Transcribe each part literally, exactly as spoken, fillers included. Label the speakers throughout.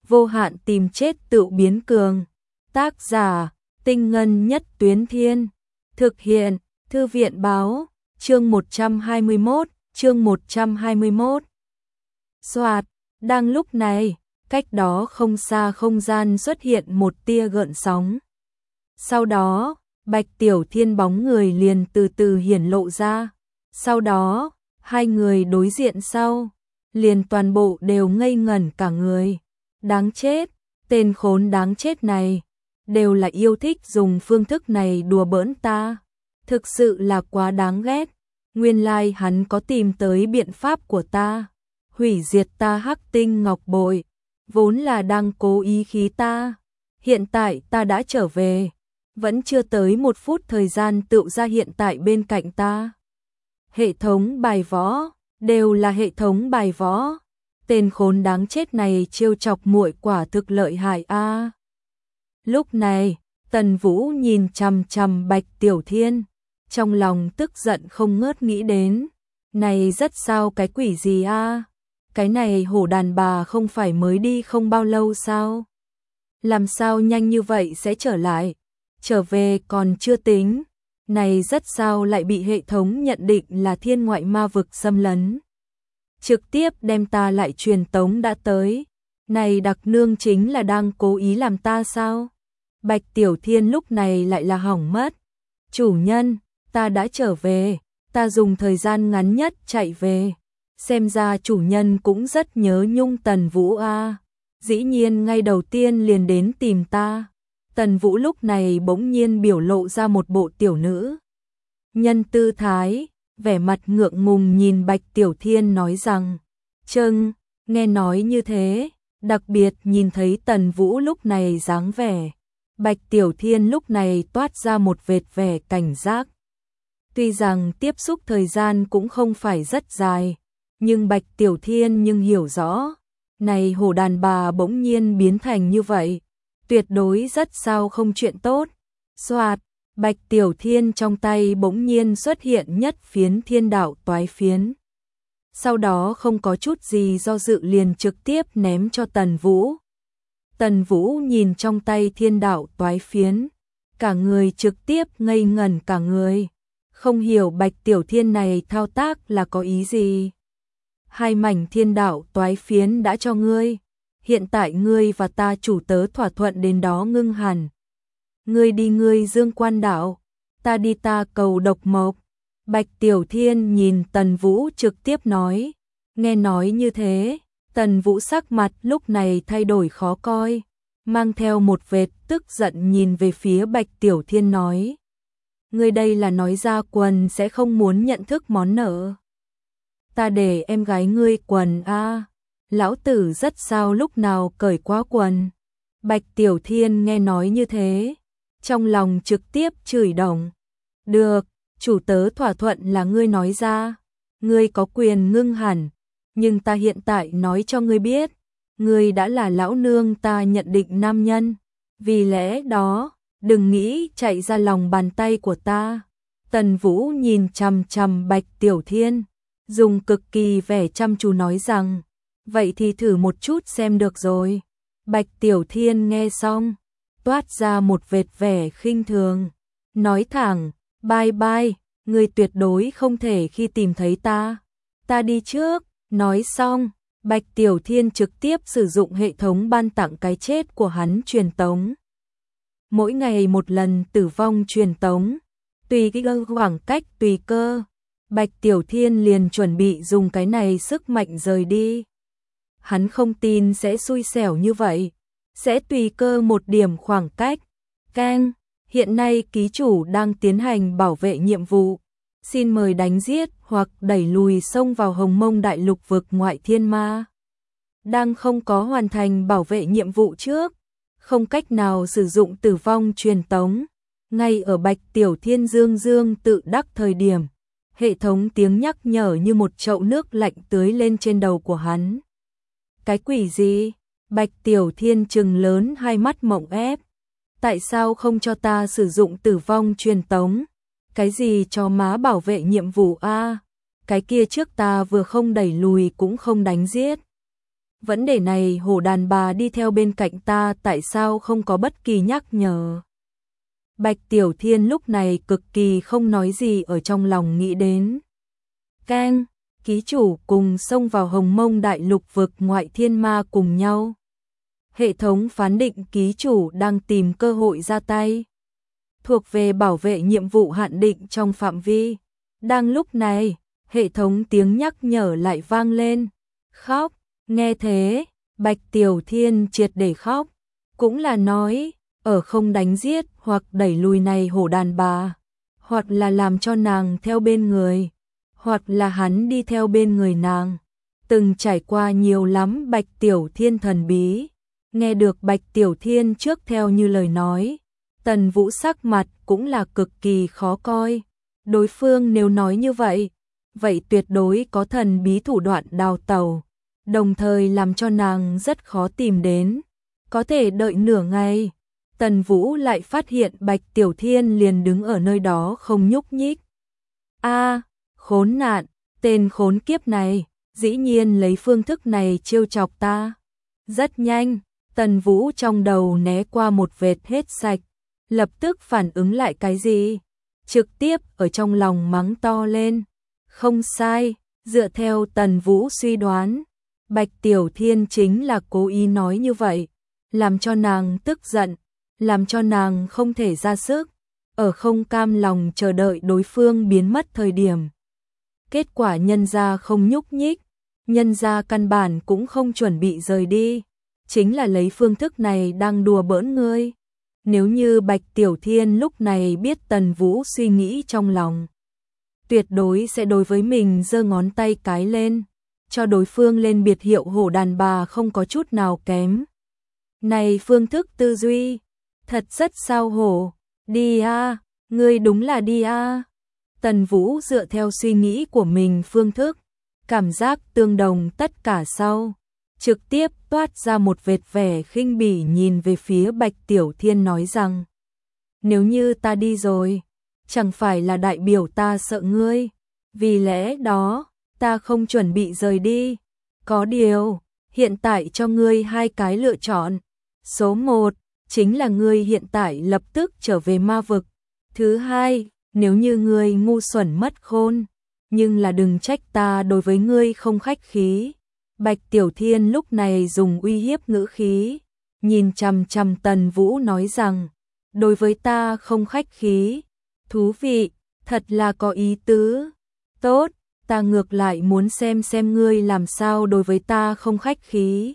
Speaker 1: vô hạn tìm chết tự biến cường. Tác giả, Tinh Ngân Nhất Tuyến Thiên. Thực hiện, Thư viện báo, chương một trăm hai mươi mốt, chương một trăm hai mươi mốt. Soạt, đang lúc này, cách đó không xa không gian xuất hiện một tia gợn sóng. Sau đó, Bạch Tiểu Thiên bóng người liền từ từ hiển lộ ra. Sau đó, hai người đối diện sau, liền toàn bộ đều ngây ngẩn cả người. Đáng chết, tên khốn đáng chết này, đều là yêu thích dùng phương thức này đùa bỡn ta. Thực sự là quá đáng ghét. Nguyên lai like hắn có tìm tới biện pháp của ta, hủy diệt ta Hắc Tinh Ngọc Bội, vốn là đang cố ý khí ta. Hiện tại ta đã trở về, vẫn chưa tới một phút thời gian tựu ra hiện tại bên cạnh ta. Hệ thống bài võ, đều là hệ thống bài võ. Tên khốn đáng chết này trêu chọc muội quả thực lợi hại a. À. Lúc này, Tần Vũ nhìn chằm chằm Bạch Tiểu Thiên, trong lòng tức giận không ngớt nghĩ đến, này rất sao cái quỷ gì a? À? Cái này hổ đàn bà không phải mới đi không bao lâu sao? Làm sao nhanh như vậy sẽ trở lại? Trở về còn chưa tính, này rất sao lại bị hệ thống nhận định là thiên ngoại ma vực xâm lấn. Trực tiếp đem ta lại truyền tống đã tới. Này đặc nương chính là đang cố ý làm ta sao? Bạch Tiểu Thiên lúc này lại là hỏng mất. Chủ nhân, ta đã trở về, ta dùng thời gian ngắn nhất chạy về. Xem ra chủ nhân cũng rất nhớ nhung Tần Vũ a. À. Dĩ nhiên ngay đầu tiên liền đến tìm ta. Tần Vũ lúc này bỗng nhiên biểu lộ ra một bộ tiểu nữ nhân tư thái, vẻ mặt ngượng ngùng nhìn Bạch Tiểu Thiên nói rằng, "Châng, nghe nói như thế." Đặc biệt nhìn thấy Tần Vũ lúc này dáng vẻ, Bạch Tiểu Thiên lúc này toát ra một vệt vẻ cảnh giác. Tuy rằng tiếp xúc thời gian cũng không phải rất dài, nhưng Bạch Tiểu Thiên nhưng hiểu rõ, này hổ đàn bà bỗng nhiên biến thành như vậy, tuyệt đối rất sao không chuyện tốt. Soạt, Bạch Tiểu Thiên trong tay bỗng nhiên xuất hiện nhất phiến thiên đạo toái phiến. Sau đó không có chút gì do dự liền trực tiếp ném cho Tần Vũ. Tần Vũ nhìn trong tay thiên đạo toái phiến, cả người trực tiếp ngây ngẩn cả người, không hiểu Bạch Tiểu Thiên này thao tác là có ý gì. Hai mảnh thiên đạo toái phiến đã cho ngươi, hiện tại ngươi và ta chủ tớ thỏa thuận đến đó ngưng hẳn. Ngươi đi ngươi Dương Quan Đảo, ta đi ta Cầu Độc Mộc. Bạch Tiểu Thiên nhìn Tần Vũ trực tiếp nói. Nghe nói như thế, Tần Vũ sắc mặt lúc này thay đổi khó coi, mang theo một vệt tức giận nhìn về phía Bạch Tiểu Thiên nói. Ngươi đây là nói ra quần sẽ không muốn nhận thức món nợ. Ta để em gái ngươi quần a. À. Lão tử rất sao lúc nào cởi quá quần. Bạch Tiểu Thiên nghe nói như thế, trong lòng trực tiếp chửi đồng. Được, chủ tớ thỏa thuận là ngươi nói ra, ngươi có quyền ngưng hẳn, nhưng ta hiện tại nói cho ngươi biết, ngươi đã là lão nương ta nhận định nam nhân, vì lẽ đó, đừng nghĩ chạy ra lòng bàn tay của ta. Tần Vũ nhìn chằm chằm Bạch Tiểu Thiên, dùng cực kỳ vẻ chăm chú nói rằng, vậy thì thử một chút xem được rồi. Bạch Tiểu Thiên nghe xong, toát ra một vệt vẻ khinh thường, nói thẳng, bye bye, ngươi tuyệt đối không thể khi tìm thấy ta, ta đi trước. Nói xong, Bạch Tiểu Thiên trực tiếp sử dụng hệ thống ban tặng cái chết của hắn truyền tống. Mỗi ngày một lần tử vong truyền tống, tùy cái khoảng cách tùy cơ, Bạch Tiểu Thiên liền chuẩn bị dùng cái này sức mạnh rời đi. Hắn không tin sẽ xui xẻo như vậy, sẽ tùy cơ một điểm khoảng cách. Keng, hiện nay ký chủ đang tiến hành bảo vệ nhiệm vụ. Xin mời đánh giết hoặc đẩy lùi xông vào Hồng Mông Đại Lục vực ngoại thiên ma. Đang không có hoàn thành bảo vệ nhiệm vụ trước, không cách nào sử dụng tử vong truyền tống. Ngay ở Bạch Tiểu Thiên dương dương tự đắc thời điểm, hệ thống tiếng nhắc nhở như một chậu nước lạnh tưới lên trên đầu của hắn. Cái quỷ gì? Bạch Tiểu Thiên trừng lớn hai mắt mộng ép. Tại sao không cho ta sử dụng tử vong truyền tống? Cái gì cho má bảo vệ nhiệm vụ a? À? Cái kia trước ta vừa không đẩy lùi cũng không đánh giết. vấn đề này hổ đàn bà đi theo bên cạnh ta tại sao không có bất kỳ nhắc nhở. Bạch Tiểu Thiên lúc này cực kỳ không nói gì ở trong lòng nghĩ đến. Keng, ký chủ cùng xông vào Hồng Mông Đại Lục vực ngoại thiên ma cùng nhau. Hệ thống phán định ký chủ đang tìm cơ hội ra tay. Thuộc về bảo vệ nhiệm vụ hạn định trong phạm vi. Đang lúc này, hệ thống tiếng nhắc nhở lại vang lên. Khóc, nghe thế, Bạch Tiểu Thiên triệt để khóc. Cũng là nói, ở không đánh giết hoặc đẩy lùi này hổ đàn bà, hoặc là làm cho nàng theo bên người, hoặc là hắn đi theo bên người nàng. Từng trải qua nhiều lắm Bạch Tiểu Thiên thần bí. Nghe được Bạch Tiểu Thiên trước theo như lời nói, Tần Vũ sắc mặt cũng là cực kỳ khó coi. Đối phương nếu nói như vậy, vậy tuyệt đối có thần bí thủ đoạn đào tẩu, đồng thời làm cho nàng rất khó tìm đến. Có thể đợi nửa ngày, Tần Vũ lại phát hiện Bạch Tiểu Thiên liền đứng ở nơi đó không nhúc nhích. A, khốn nạn, tên khốn kiếp này, dĩ nhiên lấy phương thức này trêu chọc ta. Rất nhanh, Tần Vũ trong đầu né qua một vệt hết sạch, lập tức phản ứng lại cái gì, trực tiếp ở trong lòng mắng to lên. Không sai, dựa theo Tần Vũ suy đoán, Bạch Tiểu Thiên chính là cố ý nói như vậy, làm cho nàng tức giận, làm cho nàng không thể ra sức, ở không cam lòng chờ đợi đối phương biến mất thời điểm. Kết quả nhân gia không nhúc nhích, nhân gia căn bản cũng không chuẩn bị rời đi, chính là lấy phương thức này đang đùa bỡn ngươi. Nếu như Bạch Tiểu Thiên lúc này biết Tần Vũ suy nghĩ trong lòng, tuyệt đối sẽ đối với mình giơ ngón tay cái lên, cho đối phương lên biệt hiệu hổ đàn bà không có chút nào kém. Này phương thức tư duy, thật rất sao hổ, đi a, ngươi đúng là đi a. Tần Vũ dựa theo suy nghĩ của mình phương thức, cảm giác tương đồng tất cả sau, trực tiếp toát ra một vệt vẻ khinh bỉ nhìn về phía Bạch Tiểu Thiên nói rằng, nếu như ta đi rồi, chẳng phải là đại biểu ta sợ ngươi, vì lẽ đó, ta không chuẩn bị rời đi. Có điều, hiện tại cho ngươi hai cái lựa chọn. Số một, chính là ngươi hiện tại lập tức trở về ma vực. Thứ hai, nếu như ngươi ngu xuẩn mất khôn, nhưng là đừng trách ta đối với ngươi không khách khí. Bạch Tiểu Thiên lúc này dùng uy hiếp ngữ khí, nhìn chằm chằm Tần Vũ nói rằng, đối với ta không khách khí. Thú vị, thật là có ý tứ. Tốt, ta ngược lại muốn xem xem ngươi làm sao đối với ta không khách khí.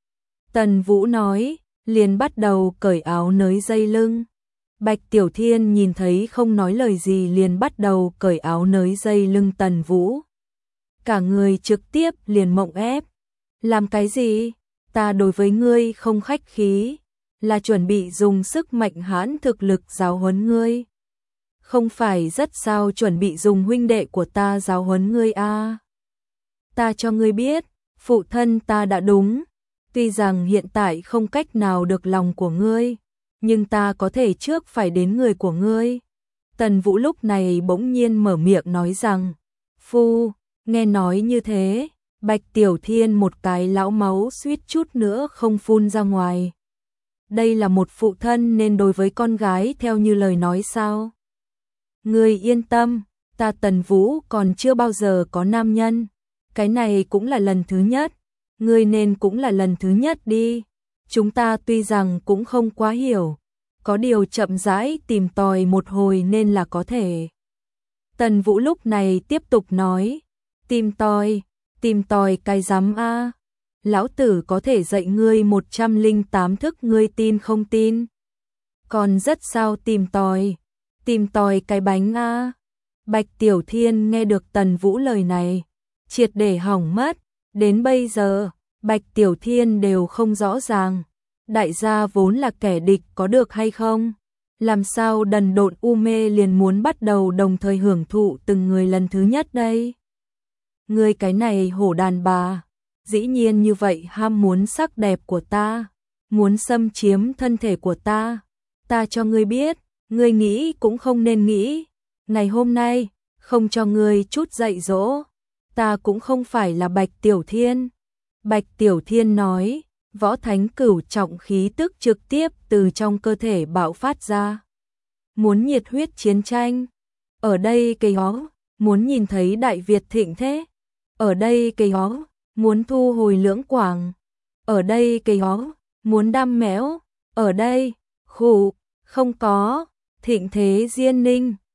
Speaker 1: Tần Vũ nói, liền bắt đầu cởi áo nới dây lưng. Bạch Tiểu Thiên nhìn thấy không nói lời gì liền bắt đầu cởi áo nới dây lưng Tần Vũ. Cả người trực tiếp liền mộng ép. Làm cái gì? Ta đối với ngươi không khách khí, là chuẩn bị dùng sức mạnh hãn thực lực giáo huấn ngươi. Không phải rất sao chuẩn bị dùng huynh đệ của ta giáo huấn ngươi a. À. Ta cho ngươi biết, phụ thân ta đã đúng, tuy rằng hiện tại không cách nào được lòng của ngươi, nhưng ta có thể trước phải đến người của ngươi. Tần Vũ lúc này bỗng nhiên mở miệng nói rằng, phu, nghe nói như thế, Bạch Tiểu Thiên một cái lão máu suýt chút nữa không phun ra ngoài. Đây là một phụ thân nên đối với con gái theo như lời nói sao? Ngươi yên tâm, ta Tần Vũ còn chưa bao giờ có nam nhân, cái này cũng là lần thứ nhất, ngươi nên cũng là lần thứ nhất đi. Chúng ta tuy rằng cũng không quá hiểu, có điều chậm rãi tìm tòi một hồi nên là có thể. Tần Vũ lúc này tiếp tục nói, tìm tòi, tìm tòi cái rắm a. Lão tử có thể dạy ngươi một trăm linh tám thức, ngươi tin không tin? Còn rất sao tìm tòi, tìm tòi cái bánh a. Bạch Tiểu Thiên nghe được Tần Vũ lời này, triệt để hỏng mất, đến bây giờ, Bạch Tiểu Thiên đều không rõ ràng, đại gia vốn là kẻ địch có được hay không? Làm sao đần độn u mê liền muốn bắt đầu đồng thời hưởng thụ từng người lần thứ nhất đây? Ngươi cái này hổ đàn bà, dĩ nhiên như vậy ham muốn sắc đẹp của ta, muốn xâm chiếm thân thể của ta. Ta cho ngươi biết, ngươi nghĩ cũng không nên nghĩ. Ngày hôm nay, không cho ngươi chút dạy dỗ, ta cũng không phải là Bạch Tiểu Thiên. Bạch Tiểu Thiên nói, võ thánh cửu trọng khí tức trực tiếp từ trong cơ thể bạo phát ra. Muốn nhiệt huyết chiến tranh. Ở đây cây hó, muốn nhìn thấy Đại Việt thịnh thế. Ở đây cây hó, muốn thu hồi lưỡng quảng. Ở đây cây hó, muốn đam mẽo. Ở đây, khủ, không có, thịnh thế diên ninh.